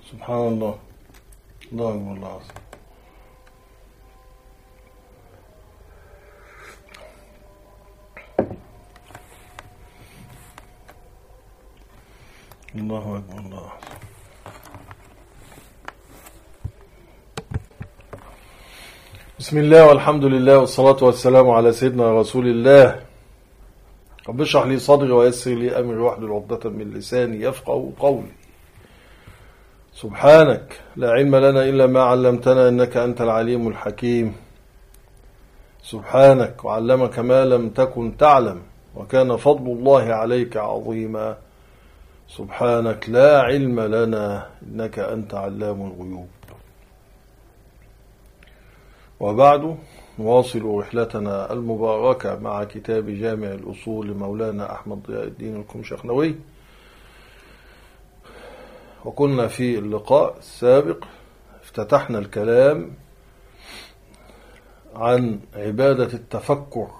سبحان الله. الله أكبر. الله عظيم. الله أكبر. الله عظيم. بسم الله والحمد لله والصلاة والسلام على سيدنا رسول الله. رب اشرح لي صدري ويسر لي أمري واحلل عقدة من لساني يفقهوا قولي. سبحانك لا علم لنا إلا ما علمتنا إنك أنت العليم الحكيم. سبحانك وعلمك ما لم تكن تعلم وكان فضل الله عليك عظيما. سبحانك لا علم لنا إنك أنت علام الغيوب. وبعد، نواصل رحلتنا المباركة مع كتاب جامع الأصول لمولانا أحمد ضياء الدين الكمشخنوي. وكنا في اللقاء السابق افتتحنا الكلام عن عبادة التفكر،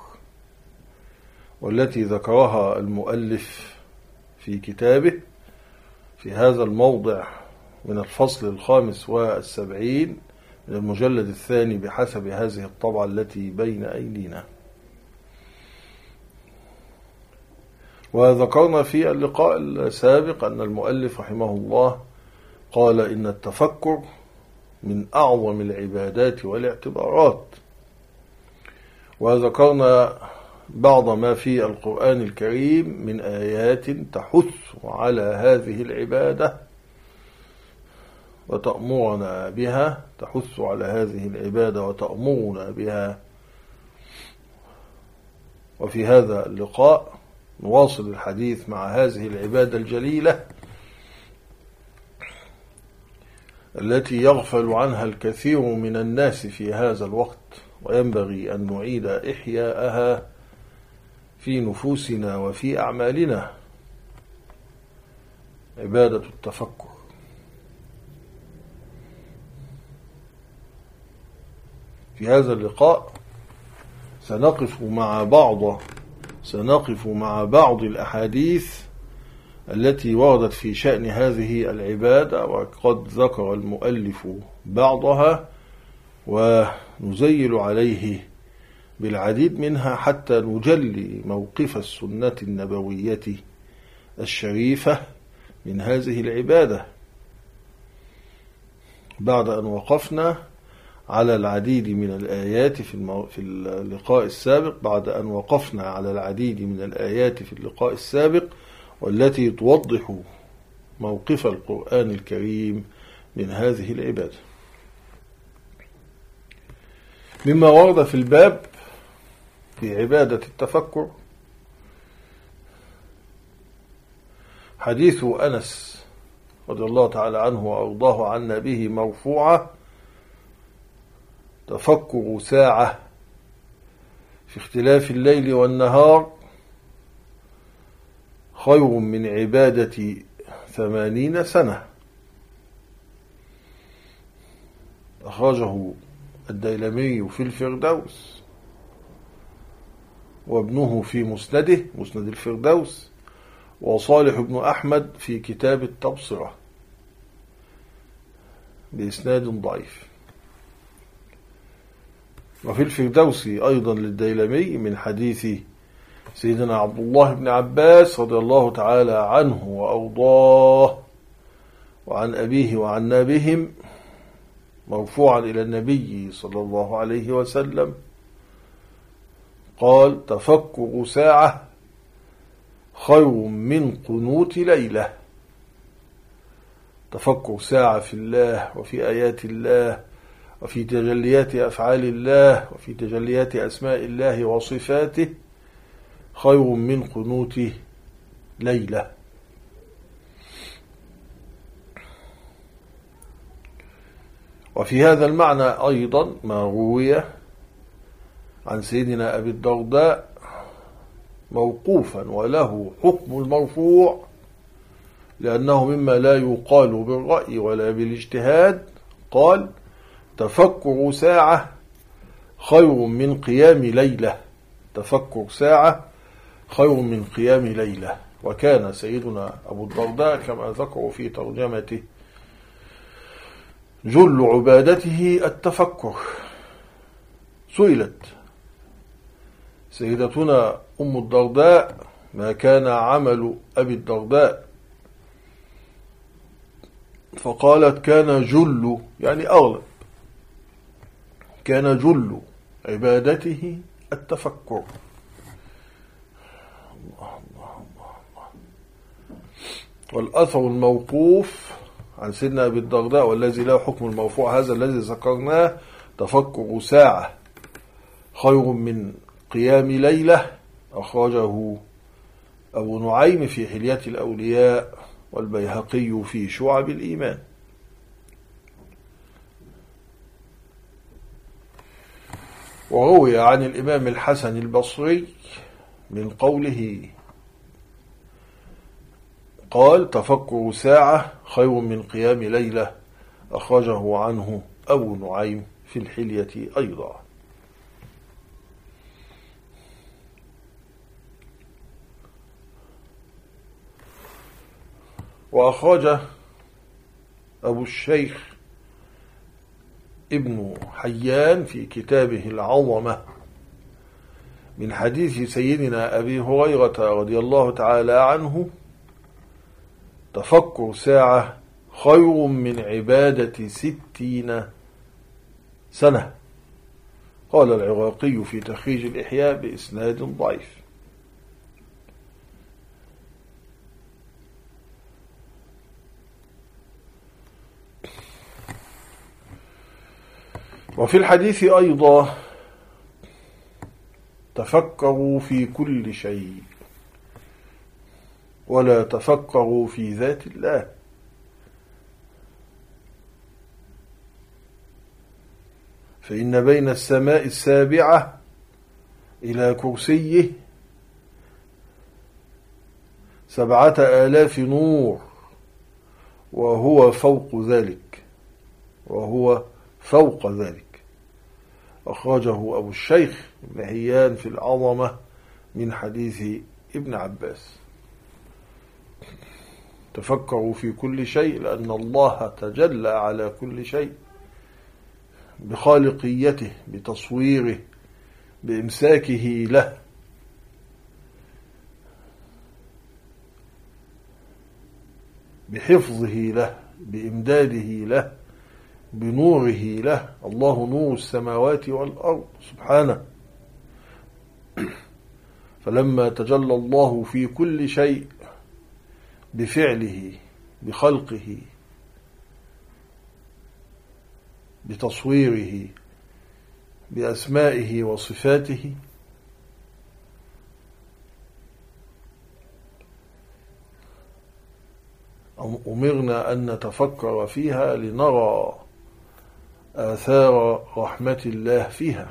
والتي ذكرها المؤلف في كتابه في هذا الموضع من الفصل 75 من المجلد الثاني بحسب هذه الطبعة التي بين أيدينا. وذكرنا في اللقاء السابق أن المؤلف رحمه الله قال إن التفكر من أعظم العبادات والاعتبارات. وذكرنا بعض ما في القرآن الكريم من آيات تحث على هذه العبادة وتأمرنا بها، تحث على هذه العبادة وتأمرنا بها. وفي هذا اللقاء نواصل الحديث مع هذه العبادة الجليلة التي يغفل عنها الكثير من الناس في هذا الوقت، وينبغي أن نعيد إحياءها في نفوسنا وفي أعمالنا. عبادة التفكر. في هذا اللقاء سنقف مع بعض الأحاديث التي وردت في شأن هذه العبادة، وقد ذكر المؤلف بعضها، ونزيل عليه بالعديد منها حتى نجلي موقف السنة النبوية الشريفة من هذه العبادة، بعد أن وقفنا على العديد من الآيات في اللقاء السابق والتي توضح موقف القرآن الكريم من هذه العبادة. مما ورد في الباب في عبادة التفكر حديث أنس رضي الله تعالى عنه وأرضاه عنا به مرفوعة: تفكر ساعة في اختلاف الليل والنهار خير من عبادة 80 سنة. أخرجه الديلمي في الفردوس، وابنه في مسند الفردوس، وصالح بن أحمد في كتاب التبصرة بإسناد ضعيف. وفي الفردوس أيضا للديلمي من حديث سيدنا عبد الله بن عباس رضي الله تعالى عنه وأرضاه وعن أبيه وعنا بهم مرفوعا إلى النبي صلى الله عليه وسلم قال: تفكر ساعة خير من قنوت ليلة. تفكر ساعة في الله وفي آيات الله وفي تجليات أفعال الله وفي تجليات أسماء الله وصفاته خير من قنوت ليلة. وفي هذا المعنى أيضا ما روي عن سيدنا أبي الدرداء موقوفا وله حكم المرفوع، لأنه مما لا يقال بالرأي ولا بالاجتهاد. قال: تفكر ساعة خير من قيام ليلة. تفكر ساعة خير من قيام ليلة. وكان سيدنا أبو الدرداء كما ذكروا في ترجمته جل عبادته التفكر. سئلت سيدتنا أم الدرداء ما كان عمل أبي الدرداء، فقالت كان جل يعني أغلب، كان جل عبادته التفكر. الله الله الله الله. والأثر الموقوف عن سيدنا أبي الدرداء والذي له حكم المرفوع هذا الذي ذكرناه: تفكر ساعة خير من قيام ليلة. أخرجه أبو نعيم في حلية الأولياء والبيهقي في شعب الإيمان. وروي عن الإمام الحسن البصري من قوله قال: تفكر ساعة خير من قيام ليلة. أخرجه عنه أبو نعيم في الحلية أيضا. وأخرج أبو الشيخ ابن حيان في كتابه العظمة من حديث سيدنا أبي هريرة رضي الله تعالى عنه: تفكر ساعة خير من عبادة 60 سنة. قال العراقي في تخريج الإحياء بإسناد ضعيف. وفي الحديث أيضا: تفكروا في كل شيء ولا تفكروا في ذات الله. فإن بين السماء السابعة إلى كرسيه 7,000 نور، وهو فوق ذلك. أخرجه أبو الشيخ ابن حيان في العظمة من حديث ابن عباس. تفكروا في كل شيء لأن الله تجلى على كل شيء بخالقيته، بتصويره، بإمساكه له، بحفظه له، بإمداده له، بنوره له. الله نور السماوات والأرض سبحانه. فلما تجلى الله في كل شيء بفعله، بخلقه، بتصويره، بأسمائه وصفاته، أمرنا أن نتفكر فيها لنرى آثار رحمة الله فيها.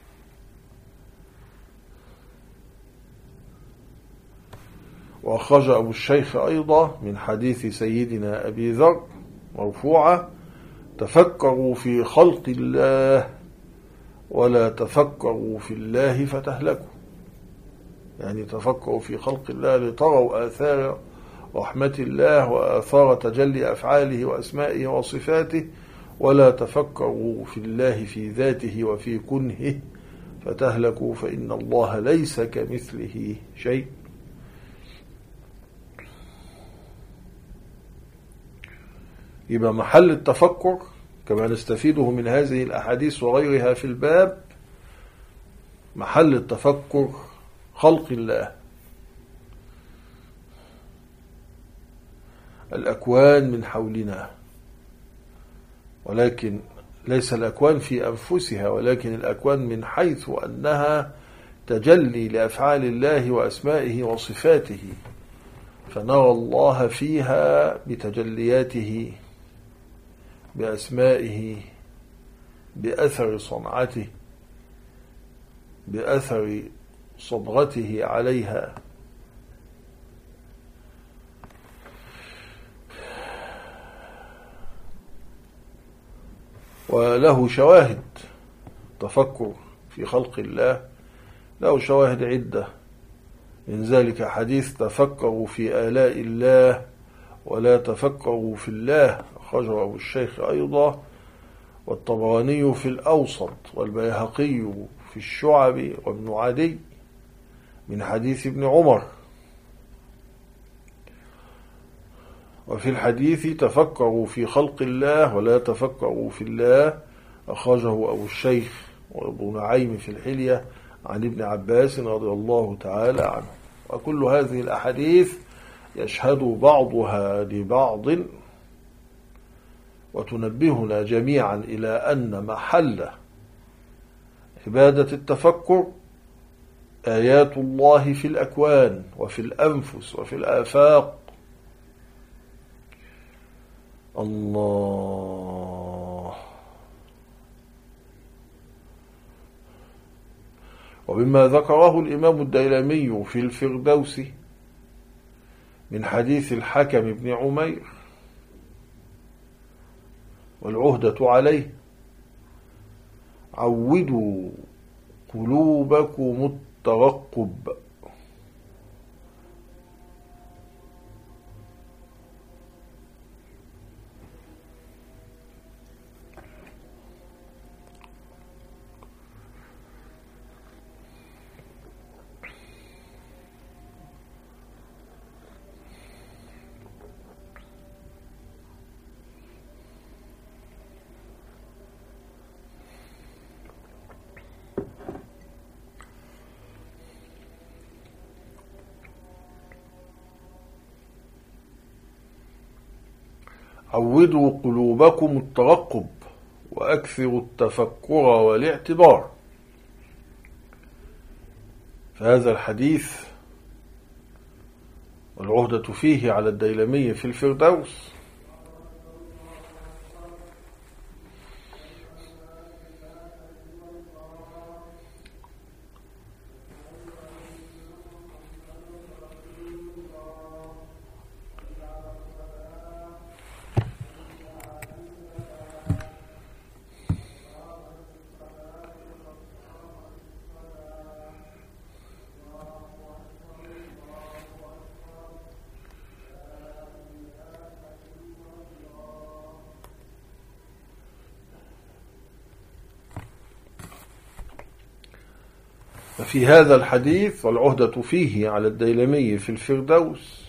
وأخرج أبو الشيخ أيضا من حديث سيدنا أبي ذر مرفوعة: تفكروا في خلق الله ولا تفكروا في الله فتهلكوا. يعني تفكروا في خلق الله لتروا آثار رحمة الله وآثار تجلي أفعاله وأسمائه وصفاته، ولا تفكروا في الله في ذاته وفي كنهه فتهلكوا، فإن الله ليس كمثله شيء. يبقى محل التفكر كما نستفيده من هذه الأحاديث وغيرها في الباب، محل التفكر خلق الله، الأكوان من حولنا، ولكن ليس الأكوان في أنفسها، ولكن الأكوان من حيث أنها تجلي لأفعال الله وأسمائه وصفاته، فنرى الله فيها بتجلياته، بأسمائه، بأثر صنعته، بأثر صبغته عليها. وله شواهد، تفكر في خلق الله له شواهد عدة، من ذلك حديث: تفكروا في آلاء الله ولا تفكروا في الله. أخرجه أبو الشيخ أيضا والطبراني في الأوسط والبيهقي في الشعب وابن عدي من حديث ابن عمر. وفي الحديث تفكروا في خلق الله ولا تفكروا في الله، أخرجه أبو الشيخ وابن نعيم في الحلية عن ابن عباس رضي الله تعالى عنه. وكل هذه الأحاديث يشهد بعضها لبعض وتنبهنا جميعا إلى أن محل عبادة التفكر آيات الله في الأكوان وفي الأنفس وفي الآفاق. الله. ومما ذكره الإمام الديلمي في الفردوس من حديث الحكم بن عمير والعهدة عليه: عودوا قلوبكم الترقب. عودوا قلوبكم الترقب وأكثروا التفكر والاعتبار. فهذا الحديث والعهدة فيه على الديلمي في الفردوس ففي هذا الحديث والعهدة فيه على الديلمي في الفردوس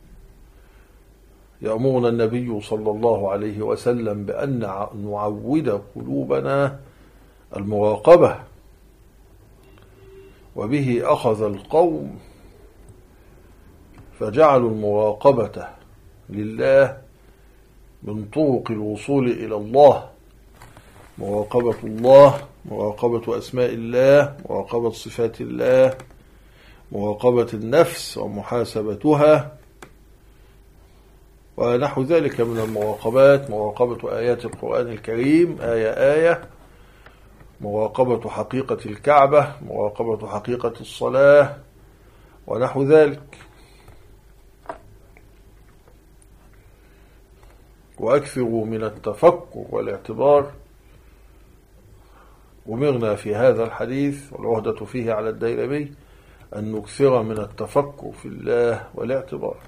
يأمرنا النبي صلى الله عليه وسلم بأن نعود قلوبنا المراقبة، وبه أخذ القوم فجعلوا المراقبة لله من طرق الوصول إلى الله: مراقبة الله، مراقبة أسماء الله، مراقبة صفات الله، مراقبة النفس ومحاسبتها، ونحو ذلك من المراقبات: مراقبة آيات القرآن الكريم آية آية، مراقبة حقيقة الكعبة، مراقبة حقيقة الصلاة، ونحو ذلك. وأكثروا من التفكر والاعتبار. أمرنا في هذا الحديث والعهدة فيه على الديلمي أن نكثر من التفكر في الله والاعتبار.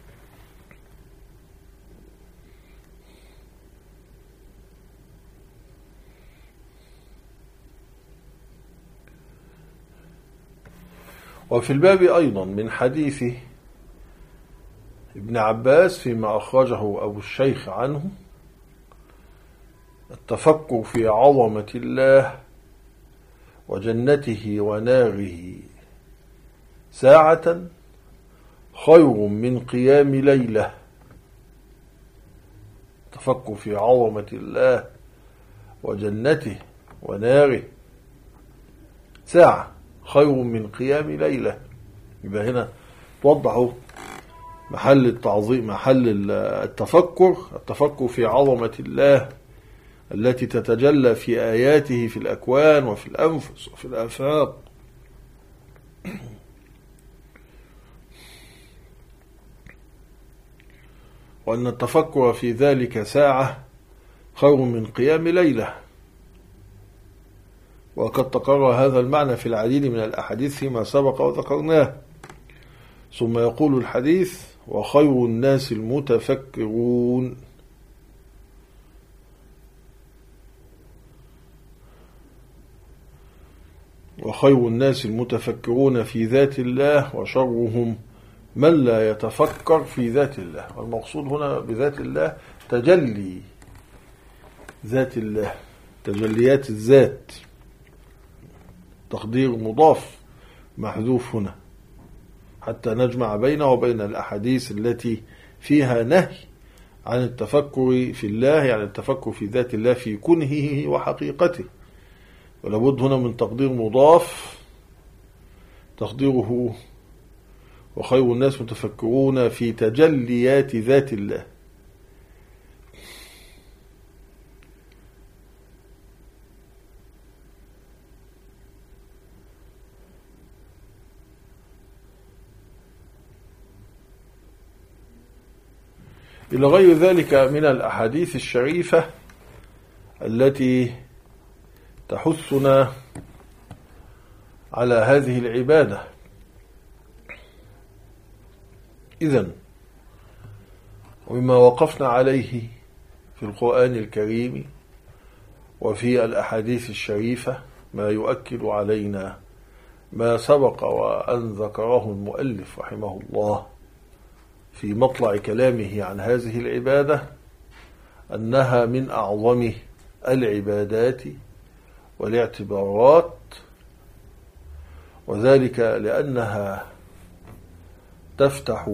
وفي الباب أيضا من حديث ابن عباس فيما أخرجه أبو الشيخ عنه: التفكر في عظمة الله وجنته وناره ساعة خير من قيام ليلة. التفكر في عظمة الله وجنته وناره ساعة خير من قيام ليلة. يبقى هنا توضح محل التعظيم، محل التفكر في عظمة الله التي تتجلى في آياته في الأكوان وفي الأنفس وفي الآفاق. وأن التفكر في ذلك ساعة خير من قيام ليلة. وقد تكرر هذا المعنى في العديد من الأحاديث فيما سبق وذكرناه. ثم يقول الحديث: وخير الناس المتفكرون. وخير الناس المتفكرون في ذات الله، وشرهم من لا يتفكر في ذات الله. والمقصود هنا بذات الله تجلي ذات الله، تجليات الذات، تقدير مضاف محذوف هنا حتى نجمع بينه وبين الأحاديث التي فيها نهي عن التفكر في الله، يعني التفكر في ذات الله في كنهه وحقيقته. ولابد هنا من تقدير مضاف تقديره وخير الناس متفكرون في تجليات ذات الله. إلى غير ذلك من الأحاديث الشريفة التي تحثنا على هذه العبادة. إذن ومما وقفنا عليه في القرآن الكريم وفي الأحاديث الشريفة ما يؤكد علينا ما سبق وأن ذكره المؤلف رحمه الله في مطلع كلامه عن هذه العبادة، أنها من أعظم العبادات والاعتبارات، وذلك لأنها تفتح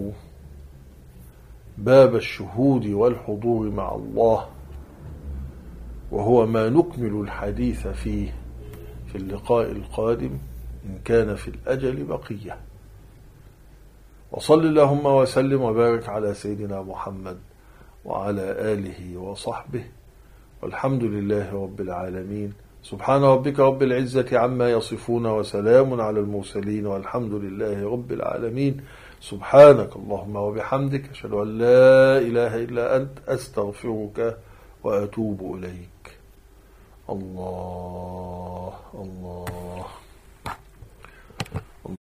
باب الشهود والحضور مع الله، وهو ما نكمل الحديث فيه في اللقاء القادم إن كان في الأجل بقية. وصل اللهم وسلم وبارك على سيدنا محمد وعلى آله وصحبه، والحمد لله رب العالمين. سبحان ربك رب العزة عما يصفون، وسلام على المرسلين، والحمد لله رب العالمين. سبحانك اللهم وبحمدك، أشهد أن لا إله إلا أنت، أستغفرك وأتوب إليك. الله الله.